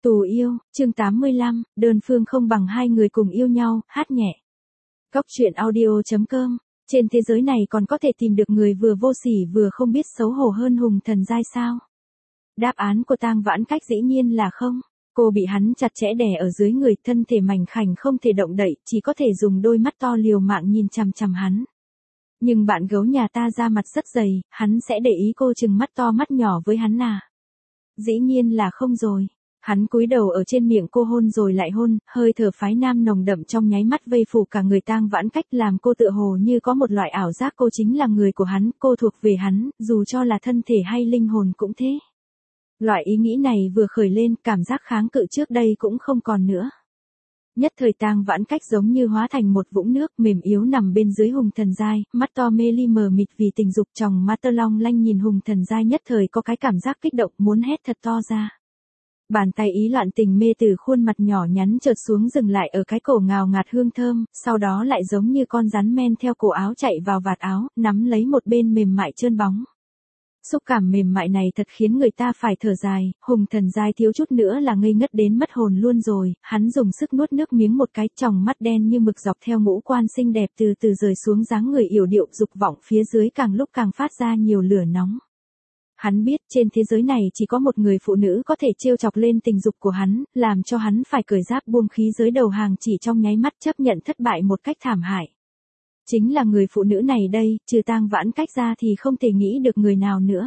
Tù yêu, chương 85, đơn phương không bằng hai người cùng yêu nhau, hát nhẹ. Cóc truyện audio.com, trên thế giới này còn có thể tìm được người vừa vô sỉ vừa không biết xấu hổ hơn Hùng Thần Giai sao? Đáp án của Tang Vãn Cách dĩ nhiên là không. Cô bị hắn chặt chẽ đè ở dưới người, thân thể mảnh khảnh không thể động đậy, chỉ có thể dùng đôi mắt to liều mạng nhìn chằm chằm hắn. Nhưng bạn gấu nhà ta da mặt rất dày, hắn sẽ để ý cô trừng mắt to mắt nhỏ với hắn à? Dĩ nhiên là không rồi. Hắn cúi đầu ở trên miệng cô hôn rồi lại hôn, hơi thở phái nam nồng đậm trong nháy mắt vây phủ cả người Tang Vãn Cách, làm cô tựa hồ như có một loại ảo giác cô chính là người của hắn, cô thuộc về hắn, dù cho là thân thể hay linh hồn cũng thế. Loại ý nghĩ này vừa khởi lên, cảm giác kháng cự trước đây cũng không còn nữa. Nhất thời Tang Vãn Cách giống như hóa thành một vũng nước mềm yếu nằm bên dưới Hùng Thần Giai, mắt to mê ly mờ mịt vì tình dục, tròng mắt tơ long lanh nhìn Hùng Thần Giai, nhất thời có cái cảm giác kích động muốn hét thật to ra. Bàn tay ý loạn tình mê từ khuôn mặt nhỏ nhắn chợt xuống dừng lại ở cái cổ ngào ngạt hương thơm, sau đó lại giống như con rắn men theo cổ áo chạy vào vạt áo, nắm lấy một bên mềm mại trơn bóng. Xúc cảm mềm mại này thật khiến người ta phải thở dài, Hùng Thần Giai thiếu chút nữa là ngây ngất đến mất hồn luôn rồi, hắn dùng sức nuốt nước miếng một cái, tròng mắt đen như mực dọc theo ngũ quan xinh đẹp từ từ rời xuống, dáng người yểu điệu dục vọng phía dưới càng lúc càng phát ra nhiều lửa nóng. Hắn biết trên thế giới này chỉ có một người phụ nữ có thể trêu chọc lên tình dục của hắn, làm cho hắn phải cởi giáp buông khí giới đầu hàng chỉ trong nháy mắt, chấp nhận thất bại một cách thảm hại. Chính là người phụ nữ này đây, trừ Tang Vãn Cách ra thì không thể nghĩ được người nào nữa.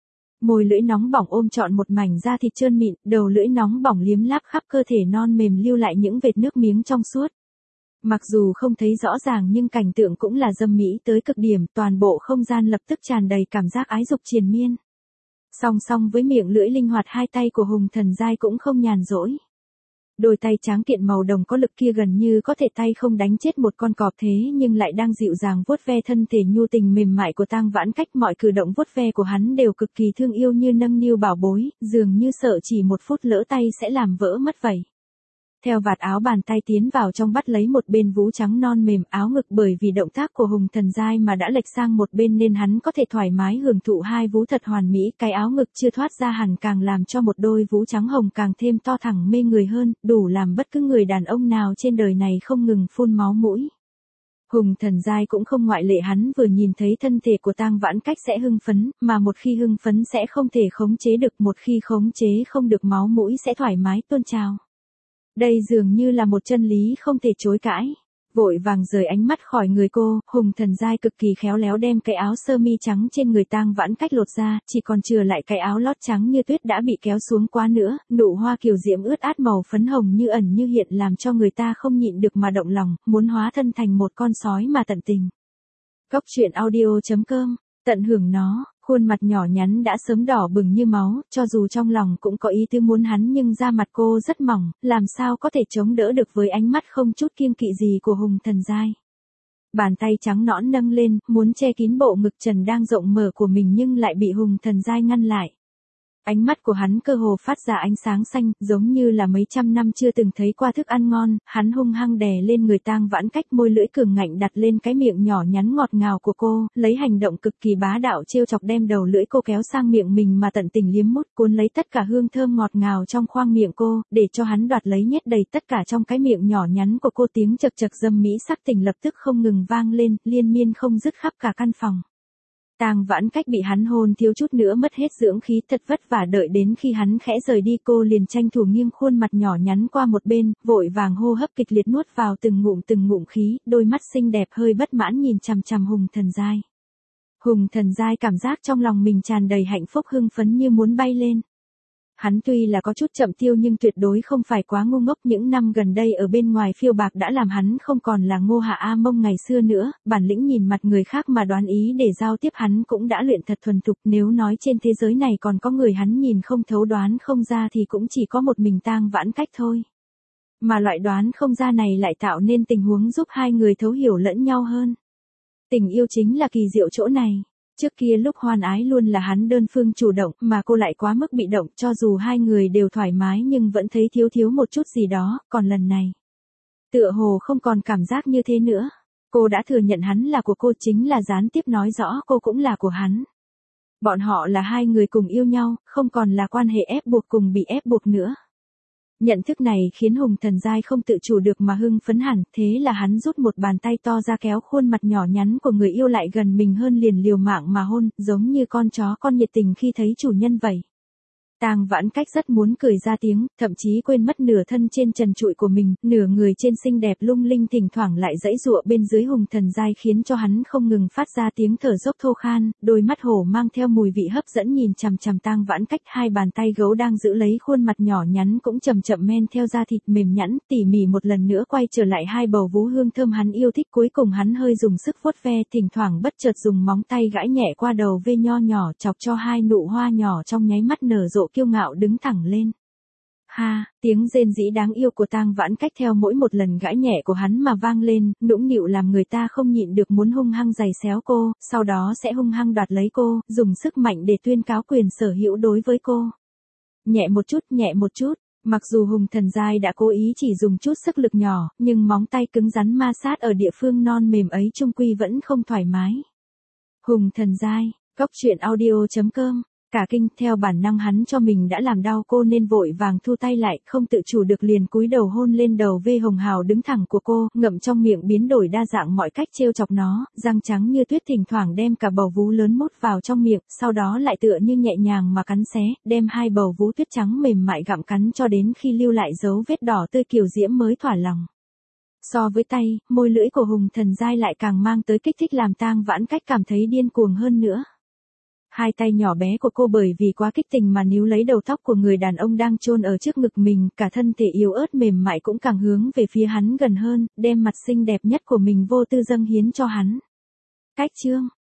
Môi lưỡi nóng bỏng ôm trọn một mảnh da thịt trơn mịn, đầu lưỡi nóng bỏng liếm láp khắp cơ thể non mềm lưu lại những vệt nước miếng trong suốt. Mặc dù không thấy rõ ràng nhưng cảnh tượng cũng là dâm mỹ tới cực điểm, toàn bộ không gian lập tức tràn đầy cảm giác ái dục triền miên. Song song với miệng lưỡi linh hoạt, hai tay của Hùng Thần Giai cũng không nhàn rỗi. Đôi tay tráng kiện màu đồng có lực kia gần như có thể tay không đánh chết một con cọp, thế nhưng lại đang dịu dàng vuốt ve thân thể nhu tình mềm mại của Tang Vãn Cách, mọi cử động vuốt ve của hắn đều cực kỳ thương yêu như nâng niu bảo bối, dường như sợ chỉ một phút lỡ tay sẽ làm vỡ mất vậy. Theo vạt áo bàn tay tiến vào trong bắt lấy một bên vú trắng non mềm, áo ngực bởi vì động tác của Hùng Thần Giai mà đã lệch sang một bên nên hắn có thể thoải mái hưởng thụ hai vú thật hoàn mỹ, cái áo ngực chưa thoát ra hẳn càng làm cho một đôi vú trắng hồng càng thêm to thẳng mê người hơn, đủ làm bất cứ người đàn ông nào trên đời này không ngừng phun máu mũi. Hùng Thần Giai cũng không ngoại lệ, hắn vừa nhìn thấy thân thể của Tang Vãn Cách sẽ hưng phấn, mà một khi hưng phấn sẽ không thể khống chế được, một khi khống chế không được máu mũi sẽ thoải mái tuôn trào. Đây dường như là một chân lý không thể chối cãi. Vội vàng rời ánh mắt khỏi người cô, Hùng Thần Giai cực kỳ khéo léo đem cái áo sơ mi trắng trên người Tang Vãn Cách lột ra, chỉ còn chừa lại cái áo lót trắng như tuyết đã bị kéo xuống quá nữa, nụ hoa kiều diễm ướt át màu phấn hồng như ẩn như hiện làm cho người ta không nhịn được mà động lòng, muốn hóa thân thành một con sói mà tận tình. Cóc truyện audio.com, tận hưởng nó. Khuôn mặt nhỏ nhắn đã sớm đỏ bừng như máu, cho dù trong lòng cũng có ý tư muốn hắn nhưng da mặt cô rất mỏng, làm sao có thể chống đỡ được với ánh mắt không chút kiêng kỵ gì của Hùng Thần Giai. Bàn tay trắng nõn nâng lên, muốn che kín bộ ngực trần đang rộng mở của mình nhưng lại bị Hùng Thần Giai ngăn lại. Ánh mắt của hắn cơ hồ phát ra ánh sáng xanh, giống như là mấy trăm năm chưa từng thấy qua thức ăn ngon, hắn hung hăng đè lên người Tang Vãn Cách, môi lưỡi cường ngạnh đặt lên cái miệng nhỏ nhắn ngọt ngào của cô, lấy hành động cực kỳ bá đạo trêu chọc đem đầu lưỡi cô kéo sang miệng mình mà tận tình liếm mút, cuốn lấy tất cả hương thơm ngọt ngào trong khoang miệng cô, để cho hắn đoạt lấy nhét đầy tất cả trong cái miệng nhỏ nhắn của cô. Tiếng chật chật dâm mỹ sắc tình lập tức không ngừng vang lên, liên miên không dứt khắp cả căn phòng. Tang Vãn Cách bị hắn hôn thiếu chút nữa mất hết dưỡng khí, thật vất vả đợi đến khi hắn khẽ rời đi cô liền tranh thủ nghiêng khuôn mặt nhỏ nhắn qua một bên, vội vàng hô hấp kịch liệt nuốt vào từng ngụm khí, đôi mắt xinh đẹp hơi bất mãn nhìn chằm chằm Hùng Thần Giai. Hùng Thần Giai cảm giác trong lòng mình tràn đầy hạnh phúc hưng phấn như muốn bay lên. Hắn tuy là có chút chậm tiêu nhưng tuyệt đối không phải quá ngu ngốc, những năm gần đây ở bên ngoài phiêu bạc đã làm hắn không còn là Ngô Hạ A Mông ngày xưa nữa, bản lĩnh nhìn mặt người khác mà đoán ý để giao tiếp hắn cũng đã luyện thật thuần thục, nếu nói trên thế giới này còn có người hắn nhìn không thấu đoán không ra thì cũng chỉ có một mình Tang Vãn Cách thôi. Mà loại đoán không ra này lại tạo nên tình huống giúp hai người thấu hiểu lẫn nhau hơn. Tình yêu chính là kỳ diệu chỗ này. Trước kia lúc hoan ái luôn là hắn đơn phương chủ động mà cô lại quá mức bị động, cho dù hai người đều thoải mái nhưng vẫn thấy thiếu một chút gì đó, còn lần này. Tựa hồ không còn cảm giác như thế nữa. Cô đã thừa nhận hắn là của cô, chính là gián tiếp nói rõ cô cũng là của hắn. Bọn họ là hai người cùng yêu nhau, không còn là quan hệ ép buộc cùng bị ép buộc nữa. Nhận thức này khiến Hùng Thần Giai không tự chủ được mà hưng phấn hẳn, thế là hắn rút một bàn tay to ra kéo khuôn mặt nhỏ nhắn của người yêu lại gần mình hơn, liền liều mạng mà hôn, giống như con chó con nhiệt tình khi thấy chủ nhân vậy. Tang Vãn Cách rất muốn cười ra tiếng, thậm chí quên mất nửa thân trên trần trụi của mình, nửa người trên xinh đẹp lung linh thỉnh thoảng lại giãy giụa bên dưới Hùng Thần Giai, khiến cho hắn không ngừng phát ra tiếng thở dốc thô khan, đôi mắt hổ mang theo mùi vị hấp dẫn nhìn chằm chằm Tang Vãn Cách, hai bàn tay gấu đang giữ lấy khuôn mặt nhỏ nhắn cũng chậm chậm men theo da thịt mềm nhẵn, tỉ mỉ một lần nữa quay trở lại hai bầu vú hương thơm hắn yêu thích, cuối cùng hắn hơi dùng sức vuốt ve, thỉnh thoảng bất chợt dùng móng tay gãi nhẹ qua đầu vê nho nhỏ, chọc cho hai nụ hoa nhỏ trong nháy mắt nở rộ kiêu ngạo đứng thẳng lên. Ha, tiếng rên rỉ đáng yêu của Tang Vãn Cách theo mỗi một lần gãi nhẹ của hắn mà vang lên, nũng nịu làm người ta không nhịn được muốn hung hăng giày xéo cô, sau đó sẽ hung hăng đoạt lấy cô, dùng sức mạnh để tuyên cáo quyền sở hữu đối với cô. Nhẹ một chút, mặc dù Hùng Thần Giai đã cố ý chỉ dùng chút sức lực nhỏ, nhưng móng tay cứng rắn ma sát ở địa phương non mềm ấy chung quy vẫn không thoải mái. Hùng Thần Giai, Cốc Truyện Audio.com. Cả kinh, theo bản năng hắn cho mình đã làm đau cô nên vội vàng thu tay lại, không tự chủ được liền cúi đầu hôn lên đầu vê hồng hào đứng thẳng của cô, ngậm trong miệng biến đổi đa dạng mọi cách trêu chọc nó, răng trắng như tuyết thỉnh thoảng đem cả bầu vú lớn mút vào trong miệng, sau đó lại tựa như nhẹ nhàng mà cắn xé, đem hai bầu vú tuyết trắng mềm mại gặm cắn cho đến khi lưu lại dấu vết đỏ tươi kiều diễm mới thỏa lòng. So với tay, môi lưỡi của Hùng Thần Giai lại càng mang tới kích thích làm Tang Vãn Cách cảm thấy điên cuồng hơn nữa. Hai tay nhỏ bé của cô bởi vì quá kích tình mà níu lấy đầu tóc của người đàn ông đang chôn ở trước ngực mình, cả thân thể yếu ớt mềm mại cũng càng hướng về phía hắn gần hơn, đem mặt xinh đẹp nhất của mình vô tư dâng hiến cho hắn. Cách chương